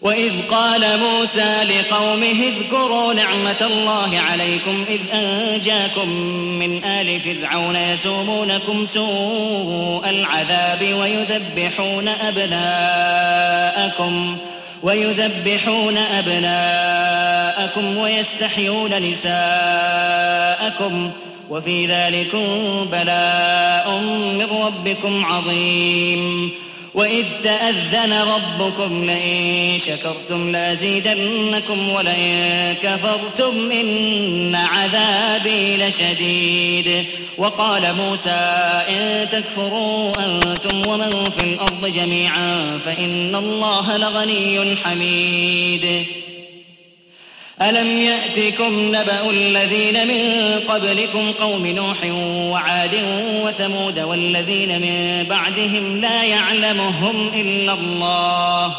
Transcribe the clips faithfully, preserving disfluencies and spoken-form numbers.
وإذ قال موسى لقومه اذكروا نعمة الله عليكم إذ أنجاكم من آل فرعون يسومونكم سوء العذاب ويذبحون أبناءكم ويذبحون أبناءكم ويستحيون نساءكم وفي ذلكم بلاء من ربكم عظيم. وإذ تأذن ربكم لئن شكرتم لأزيدنكم ولئن كفرتم إن عذابي لشديد. وقال موسى إن تكفروا أنتم ومن في الأرض جميعا فإن الله لغني حميد. ألم يأتكم نبأ الذين من قبلكم قوم نوح وعاد وثمود والذين من بعدهم لا يعلمهم إلا الله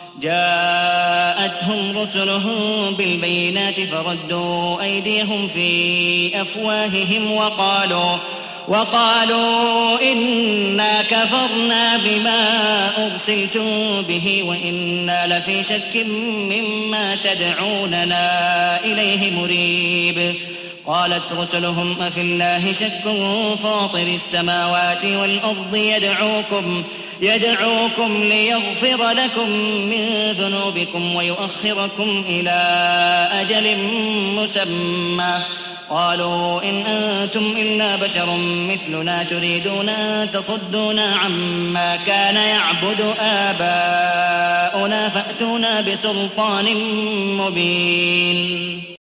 جاءتهم رسلهم بالبينات فردوا أيديهم في أفواههم وقالوا وقالوا إنا كفرنا بما أرسلتم به وإنا لفي شك مما تدعوننا إليه مريب. قالت رسلهم أفي الله شك فاطر السماوات والأرض يدعوكم يدعوكم ليغفر لكم من ذنوبكم ويؤخركم إلى أجل مسمى. قالوا إن أنتم إلا بشر مثلنا تريدون أن تصدونا عما كان يعبد آباؤنا فأتونا بسلطان مبين.